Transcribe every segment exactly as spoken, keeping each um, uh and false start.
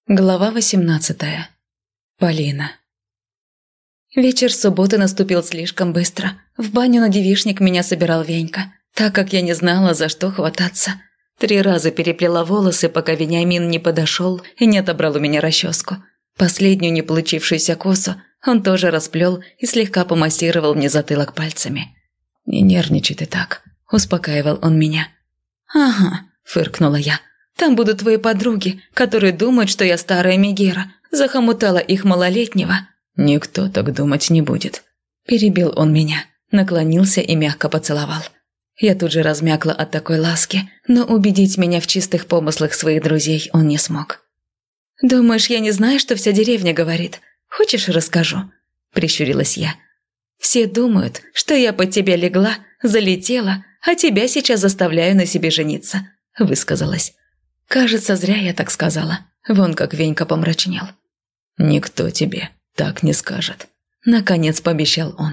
Глава восемнадцатая. Полина. Вечер субботы наступил слишком быстро. В баню на девичник меня собирал Венька, так как я не знала, за что хвататься. Три раза переплела волосы, пока Вениамин не подошел и не отобрал у меня расческу. Последнюю не получившуюся косу он тоже расплел и слегка помассировал мне затылок пальцами. «Не нервничай ты так», – успокаивал он меня. «Ага», – фыркнула я. «Там будут твои подруги, которые думают, что я старая Мегера, захомутала их малолетнего». «Никто так думать не будет», – перебил он меня, наклонился и мягко поцеловал. Я тут же размякла от такой ласки, но убедить меня в чистых помыслах своих друзей он не смог. «Думаешь, я не знаю, что вся деревня говорит? Хочешь, расскажу?» – прищурилась я. «Все думают, что я под тебя легла, залетела, а тебя сейчас заставляю на себе жениться», – высказалась. Кажется, зря я так сказала. Вон как Венька помрачнел. «Никто тебе так не скажет», – наконец пообещал он.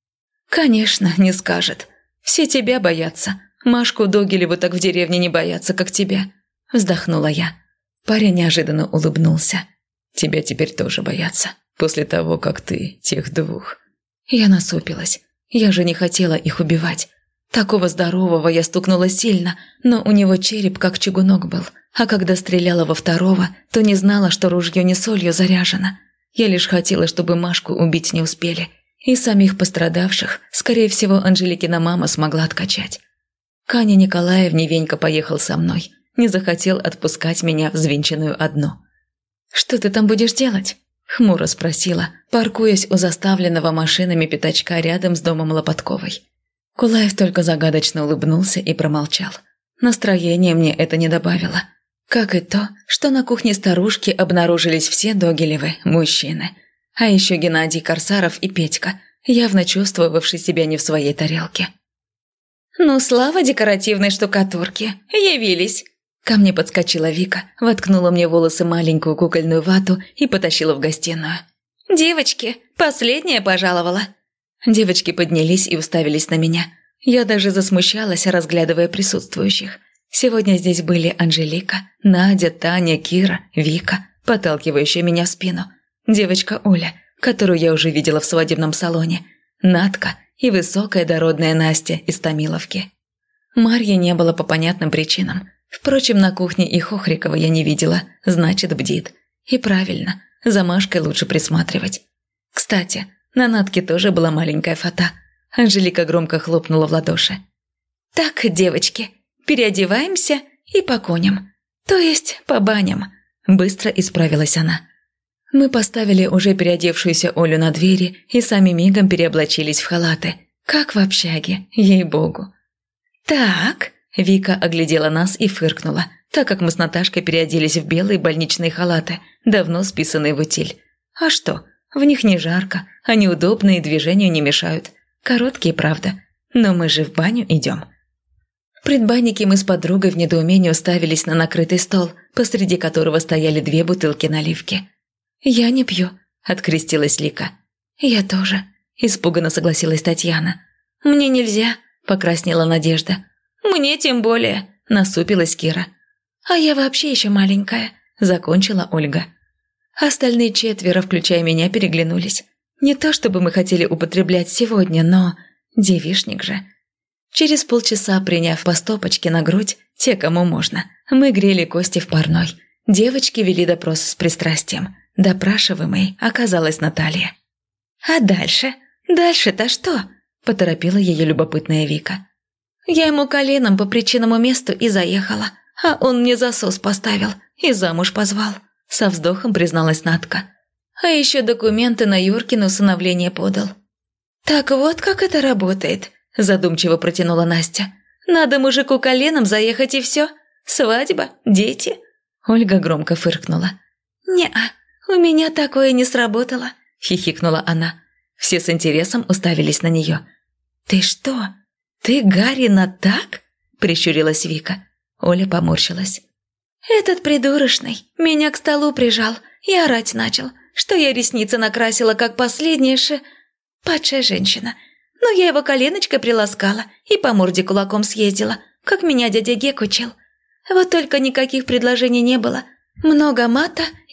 «Конечно, не скажет. Все тебя боятся. Машку Догилеву так в деревне не боятся, как тебя», – вздохнула я. Парень неожиданно улыбнулся. «Тебя теперь тоже боятся, после того, как ты тех двух». Я насупилась. Я же не хотела их убивать. Такого здорового я стукнула сильно, но у него череп как чугунок был. А когда стреляла во второго, то не знала, что ружье не солью заряжено. Я лишь хотела, чтобы Машку убить не успели. И самих пострадавших, скорее всего, Анжеликина мама смогла откачать. К Ане Николаевне Венька поехал со мной. Не захотел отпускать меня взвинченную одну. «Что ты там будешь делать?» – хмуро спросила, паркуясь у заставленного машинами пятачка рядом с домом Лопатковой. Кулаев только загадочно улыбнулся и промолчал. Настроение мне это не добавило. Как и то, что на кухне старушки обнаружились все Догилевы, мужчины. А еще Геннадий Корсаров и Петька, явно чувствовавший себя не в своей тарелке. «Ну, слава декоративной штукатурки, явились!» Ко мне подскочила Вика, воткнула мне в волосы маленькую кукольную вату и потащила в гостиную. «Девочки, последняя пожаловала!» Девочки поднялись и уставились на меня. Я даже засмущалась, разглядывая присутствующих. Сегодня здесь были Анжелика, Надя, Таня, Кира, Вика, подталкивающая меня в спину, девочка Оля, которую я уже видела в свадебном салоне, Надка и высокая дородная Настя из Томиловки. Марьи не было по понятным причинам. Впрочем, на кухне и Хохрикова я не видела, значит, бдит. И правильно, за Машкой лучше присматривать. Кстати, на Натке тоже была маленькая фата. Анжелика громко хлопнула в ладоши. «Так, девочки, переодеваемся и по коням. То есть по баням», – быстро исправилась она. Мы поставили уже переодевшуюся Олю на двери и сами мигом переоблачились в халаты. Как в общаге, ей-богу. «Так», – Вика оглядела нас и фыркнула, так как мы с Наташкой переоделись в белые больничные халаты, давно списанные в утиль. «А что?» В них не жарко, они удобные и движению не мешают. Короткие, правда, но мы же в баню идем. В предбаннике мы с подругой в недоумении уставились на накрытый стол, посреди которого стояли две бутылки наливки. «Я не пью», – открестилась Лика. «Я тоже», – испуганно согласилась Татьяна. «Мне нельзя», – покраснела Надежда. «Мне тем более», – насупилась Кира. «А я вообще еще маленькая», – закончила Ольга. Остальные четверо, включая меня, переглянулись. Не то чтобы мы хотели употреблять сегодня, но... девичник же. Через полчаса, приняв по стопочке на грудь, те, кому можно, мы грели кости в парной. Девочки вели допрос с пристрастием. Допрашиваемой оказалась Наталья. «А дальше? Дальше-то что?» – поторопила ее любопытная Вика. «Я ему коленом по причинному месту и заехала, а он мне засос поставил и замуж позвал». Со вздохом призналась Натка. А еще документы на Юркино усыновление подал. «Так вот как это работает», – задумчиво протянула Настя. «Надо мужику коленом заехать и все. Свадьба, дети». Ольга громко фыркнула. «Не-а, у меня такое не сработало», – хихикнула она. Все с интересом уставились на нее. «Ты что? Ты Гарина так?» – прищурилась Вика. Оля поморщилась. «Этот придурочный меня к столу прижал и орать начал, что я ресницы накрасила, как последняя ше... падшая женщина. Но я его коленочкой приласкала и по морде кулаком съездила, как меня дядя Гек учил. Вот только никаких предложений не было. Много мата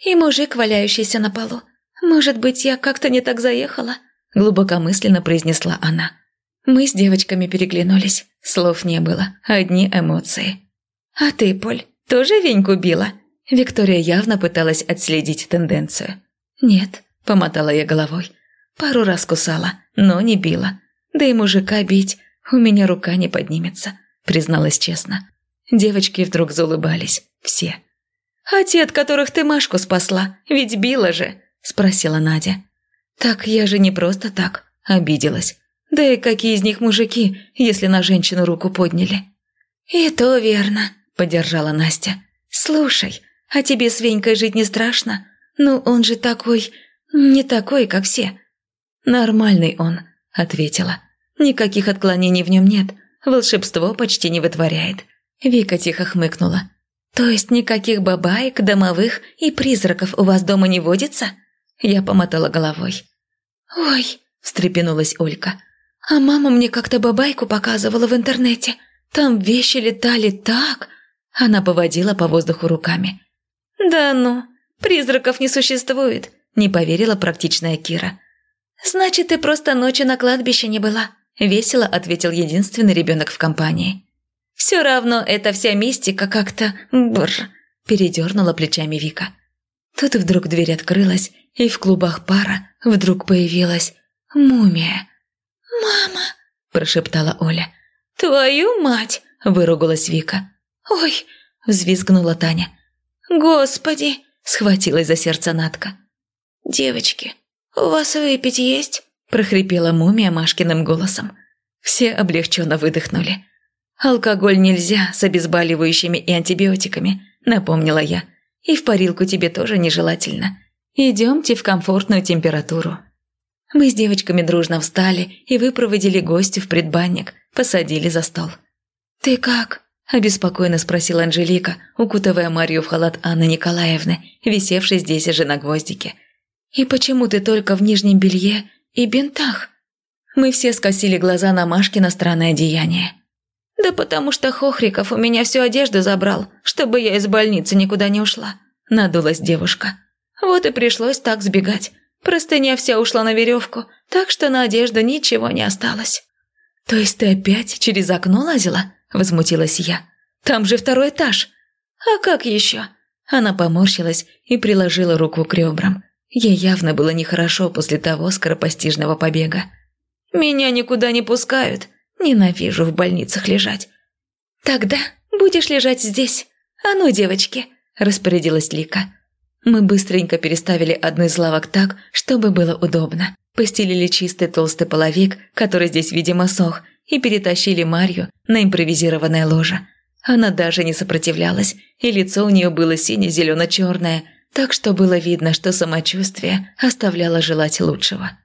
и мужик, валяющийся на полу. Может быть, я как-то не так заехала?» – глубокомысленно произнесла она. Мы с девочками переглянулись. Слов не было, одни эмоции. «А ты, Поль, тоже Веньку била?» Виктория явно пыталась отследить тенденцию. «Нет», – помотала я головой. «Пару раз кусала, но не била. Да и мужика бить у меня рука не поднимется», – призналась честно. Девочки вдруг заулыбались. Все. «А те, от которых ты Машку спасла, ведь била же?» – спросила Надя. «Так я же не просто так», – обиделась. «Да и какие из них мужики, если на женщину руку подняли?» «И то верно», – поддержала Настя. «Слушай, а тебе с Венькой жить не страшно? Ну, он же такой... не такой, как все». «Нормальный он», – ответила. «Никаких отклонений в нем нет, волшебство почти не вытворяет». Вика тихо хмыкнула. «То есть никаких бабаек, домовых и призраков у вас дома не водится?» Я помотала головой. «Ой», – встрепенулась Олька. «А мама мне как-то бабайку показывала в интернете. Там вещи летали так...» Она поводила по воздуху руками. «Да ну, призраков не существует», – не поверила практичная Кира. «Значит, ты просто ночью на кладбище не была», – весело ответил единственный ребенок в компании. «Все равно эта вся мистика как-то... бррр», – передернула плечами Вика. Тут вдруг дверь открылась, и в клубах пара вдруг появилась мумия. «Мама!» – прошептала Оля. «Твою мать!» – выругалась Вика. «Ой!» – взвизгнула Таня. «Господи!» – схватилась за сердце Натка. «Девочки, у вас выпить есть?» – прохрипела мумия Машкиным голосом. Все облегченно выдохнули. «Алкоголь нельзя с обезболивающими и антибиотиками», – напомнила я. «И в парилку тебе тоже нежелательно. Идемте в комфортную температуру». Мы с девочками дружно встали и выпроводили гостю в предбанник, посадили за стол. «Ты как?» – обеспокоенно спросила Анжелика, укутывая Марью в халат Анны Николаевны, висевшей здесь же на гвоздике. «И почему ты только в нижнем белье и бинтах?» Мы все скосили глаза на Машкино странное деяние. «Да потому что Хохриков у меня всю одежду забрал, чтобы я из больницы никуда не ушла», – надулась девушка. «Вот и пришлось так сбегать. Простыня вся ушла на веревку, так что на одежду ничего не осталось». «То есть ты опять через окно лазила?» – возмутилась я. «Там же второй этаж». «А как еще?» Она поморщилась и приложила руку к ребрам. Ей явно было нехорошо после того скоропостижного побега. «Меня никуда не пускают. Ненавижу в больницах лежать». «Тогда будешь лежать здесь. А ну, девочки», – распорядилась Лика. Мы быстренько переставили одну из лавок так, чтобы было удобно. Постелили чистый толстый половик, который здесь, видимо, сох, и перетащили Марью на импровизированное ложе. Она даже не сопротивлялась, и лицо у нее было сине-зелено-черное, так что было видно, что самочувствие оставляло желать лучшего.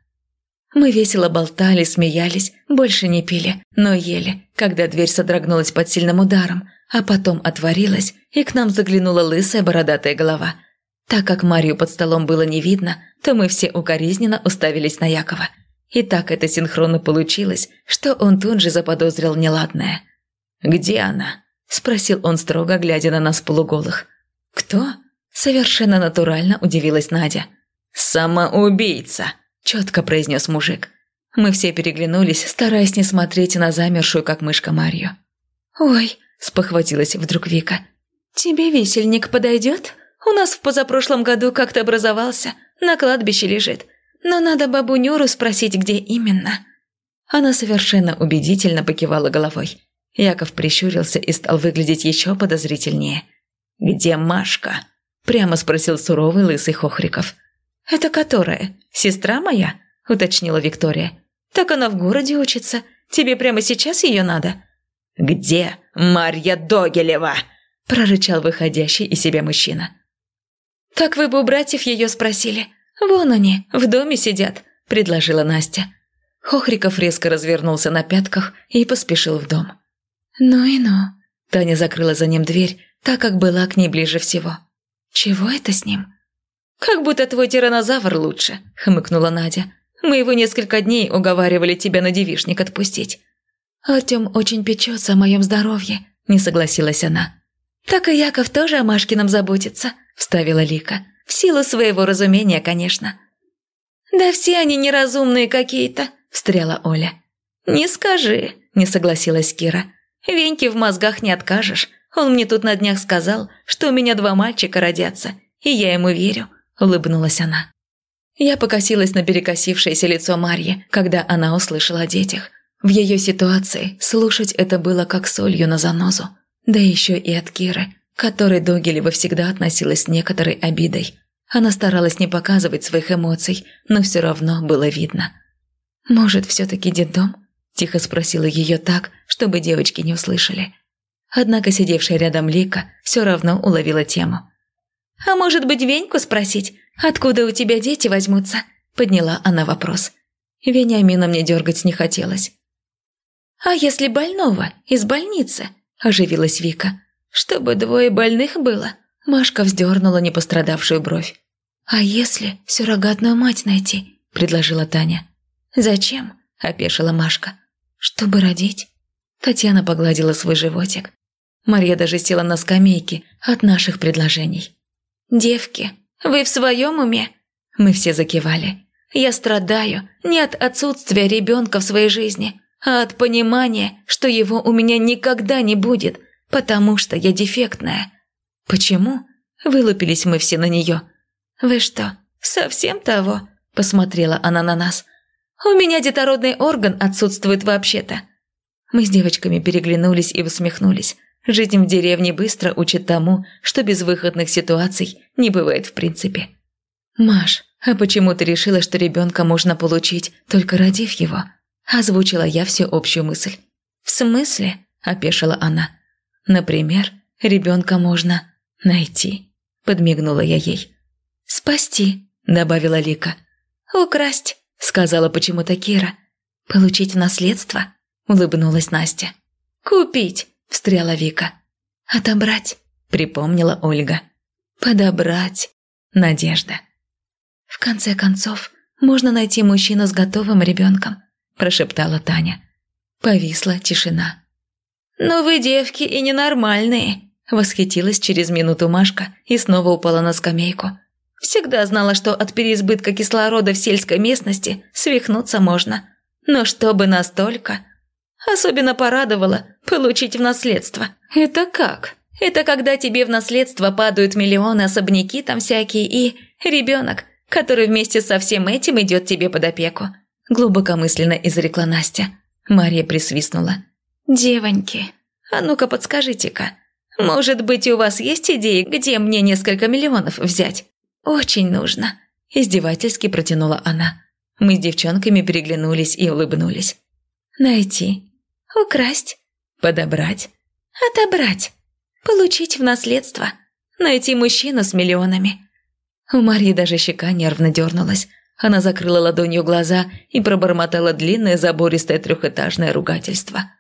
Мы весело болтали, смеялись, больше не пили, но ели, когда дверь содрогнулась под сильным ударом, а потом отворилась, и к нам заглянула лысая бородатая голова. Так как Марью под столом было не видно, то мы все укоризненно уставились на Якова. И так это синхронно получилось, что он тут же заподозрил неладное. «Где она?» – спросил он строго, глядя на нас полуголых. «Кто?» – совершенно натурально удивилась Надя. «Самоубийца!» – четко произнес мужик. Мы все переглянулись, стараясь не смотреть на замершую, как мышка, Марью. «Ой!» – спохватилась вдруг Вика. «Тебе висельник подойдет? У нас в позапрошлом году как-то образовался, на кладбище лежит. Но надо бабу Нюру спросить, где именно». Она совершенно убедительно покивала головой. Яков прищурился и стал выглядеть еще подозрительнее. «Где Машка?» – прямо спросил суровый лысый Хохриков. «Это которая? Сестра моя?» – уточнила Виктория. «Так она в городе учится. Тебе прямо сейчас ее надо?» «Где Марья Догилева?» – прорычал выходящий из себя мужчина. «Так вы бы у братьев ее спросили. Вон они, в доме сидят», – предложила Настя. Хохриков резко развернулся на пятках и поспешил в дом. «Ну и ну». Таня закрыла за ним дверь, так как была к ней ближе всего. «Чего это с ним?» «Как будто твой тираннозавр лучше», – хмыкнула Надя. «Мы его несколько дней уговаривали тебя на девичник отпустить». «Артем очень печется о моем здоровье», – не согласилась она. «Так и Яков тоже о Машкином заботится», – вставила Лика. В силу своего разумения, конечно». «Да все они неразумные какие-то», – встряла Оля. «Не скажи», – не согласилась Кира. «Веньке в мозгах не откажешь. Он мне тут на днях сказал, что у меня два мальчика родятся, и я ему верю», – улыбнулась она. Я покосилась на перекосившееся лицо Марьи, когда она услышала о детях. В ее ситуации слушать это было как солью на занозу. Да еще и от Киры, к которой Догилева всегда относилась с некоторой обидой. Она старалась не показывать своих эмоций, но все равно было видно. «Может, все-таки детдом?» – тихо спросила ее так, чтобы девочки не услышали. Однако сидевшая рядом Лика все равно уловила тему. «А может быть, Веньку спросить, откуда у тебя дети возьмутся?» – подняла она вопрос. Вениамина мне дергать не хотелось. «А если больного из больницы?» – оживилась Вика. «Чтобы двое больных было?» Машка вздернула непострадавшую бровь. «А если суррогатную мать найти?» – предложила Таня. «Зачем?» – опешила Машка. «Чтобы родить». Татьяна погладила свой животик. Марья даже села на скамейке от наших предложений. «Девки, вы в своем уме?» Мы все закивали. «Я страдаю не от отсутствия ребенка в своей жизни, а от понимания, что его у меня никогда не будет, потому что я дефектная». «Почему?» – вылупились мы все на нее. «Вы что, совсем того?» – посмотрела она на нас. «У меня детородный орган отсутствует вообще-то». Мы с девочками переглянулись и усмехнулись. Жизнь в деревне быстро учит тому, что безвыходных ситуаций не бывает в принципе. «Маш, а почему ты решила, что ребенка можно получить, только родив его?» – озвучила я всеобщую мысль. «В смысле?» – опешила она. «Например, ребенка можно найти», – подмигнула я ей. «Спасти», – добавила Лика. «Украсть», – сказала почему-то Кира. «Получить в наследство», – улыбнулась Настя. «Купить», – встряла Вика. «Отобрать», – припомнила Ольга. «Подобрать», – Надежда. «В конце концов, можно найти мужчину с готовым ребенком», – прошептала Таня. Повисла тишина. «Но вы, девки, и ненормальные», – восхитилась через минуту Машка и снова упала на скамейку. «Всегда знала, что от переизбытка кислорода в сельской местности свихнуться можно. Но чтобы настолько...» Особенно порадовало получить в наследство. «Это как?» «Это когда тебе в наследство падают миллионы, особняки там всякие и... ребенок, который вместе со всем этим идет тебе под опеку», – глубокомысленно изрекла Настя. Мария присвистнула. «Девоньки, а ну-ка подскажите-ка, может быть, у вас есть идеи, где мне несколько миллионов взять? Очень нужно», – издевательски протянула она. Мы с девчонками переглянулись и улыбнулись. «Найти. Украсть. Подобрать. Отобрать. Получить в наследство. Найти мужчину с миллионами». У Марьи даже щека нервно дернулась. Она закрыла ладонью глаза и пробормотала длинное забористое трехэтажное ругательство.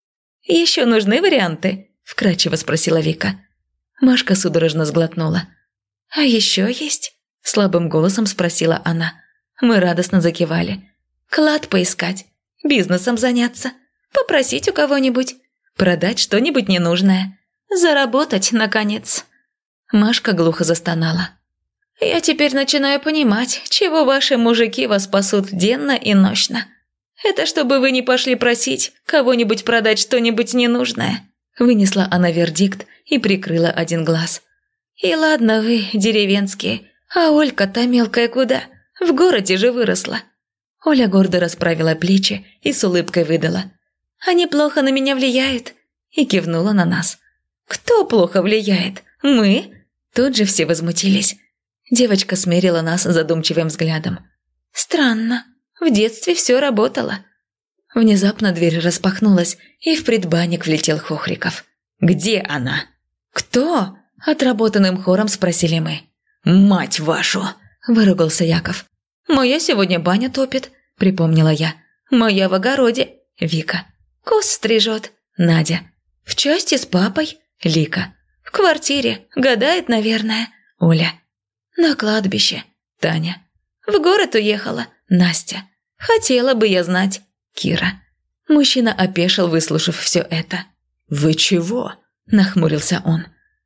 «Еще нужны варианты?» – вкратчиво спросила Вика. Машка судорожно сглотнула. «А еще есть?» – слабым голосом спросила она. Мы радостно закивали. «Клад поискать, бизнесом заняться, попросить у кого-нибудь, продать что-нибудь ненужное, заработать, наконец». Машка глухо застонала. «Я теперь начинаю понимать, чего ваши мужики вас пасут денно и нощно. Это чтобы вы не пошли просить кого-нибудь продать что-нибудь ненужное». Вынесла она вердикт и прикрыла один глаз. «И ладно вы, деревенские, а Олька-то мелкая куда? В городе же выросла». Оля гордо расправила плечи и с улыбкой выдала. «Они плохо на меня влияют», и кивнула на нас. «Кто плохо влияет? Мы?» Тут же все возмутились. Девочка смерила нас задумчивым взглядом. «Странно. В детстве все работало». Внезапно дверь распахнулась, и в предбанник влетел Хохриков. «Где она?» «Кто?» – отработанным хором спросили мы. «Мать вашу!» – выругался Яков. «Моя сегодня баня топит», – припомнила я. «Моя в огороде», – Вика. «Кос стрижет», – Надя. «В части с папой», – Лика. «В квартире, гадает, наверное», – Оля. «На кладбище», – Таня. «В город уехала», – Настя. «Хотела бы я знать», – Кира. Мужчина опешил, выслушав все это. «Вы чего?» – нахмурился он.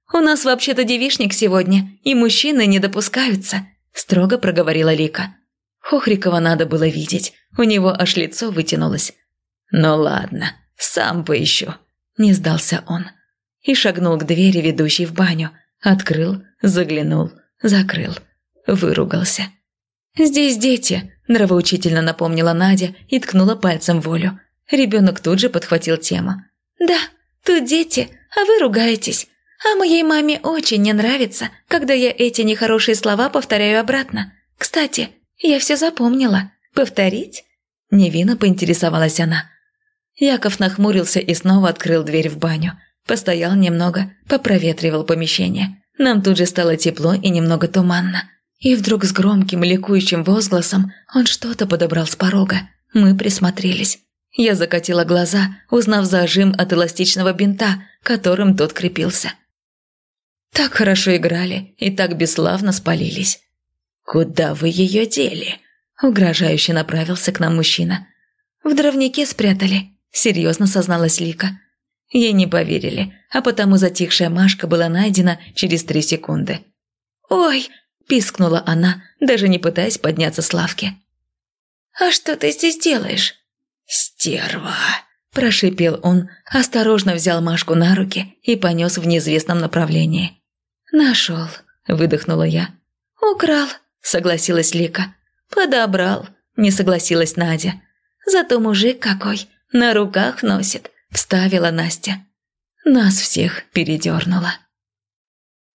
У нас вообще-то девичник сегодня, и мужчины не допускаются», – строго проговорила Лика. Хохрикова надо было видеть, у него аж лицо вытянулось. «Ну ладно, сам поищу», – не сдался он. И шагнул к двери, ведущей в баню. Открыл, заглянул, закрыл. Выругался. «Здесь дети», – нравоучительно напомнила Надя и ткнула пальцем в Олю. Ребенок тут же подхватил тему. «Да, тут дети, а вы ругаетесь. А моей маме очень не нравится, когда я эти нехорошие слова повторяю обратно. Кстати, я все запомнила. Повторить?» Невинно поинтересовалась она. Яков нахмурился и снова открыл дверь в баню. Постоял немного, попроветривал помещение. Нам тут же стало тепло и немного туманно. И вдруг с громким ликующим возгласом он что-то подобрал с порога. Мы присмотрелись. Я закатила глаза, узнав зажим от эластичного бинта, которым тот крепился. Так хорошо играли и так бесславно спалились. «Куда вы ее дели?» – угрожающе направился к нам мужчина. «В дровнике спрятали», – серьезно созналась Лика. Ей не поверили, а потому затихшая Машка была найдена через три секунды. «Ой!» – пискнула она, даже не пытаясь подняться с лавки. «А что ты здесь делаешь?» «Стерва!» – прошипел он, осторожно взял Машку на руки и понес в неизвестном направлении. «Нашел!» – выдохнула я. «Украл!» – согласилась Лика. «Подобрал!» – не согласилась Надя. «Зато мужик какой, на руках носит!» – вставила Настя. Нас всех передернуло.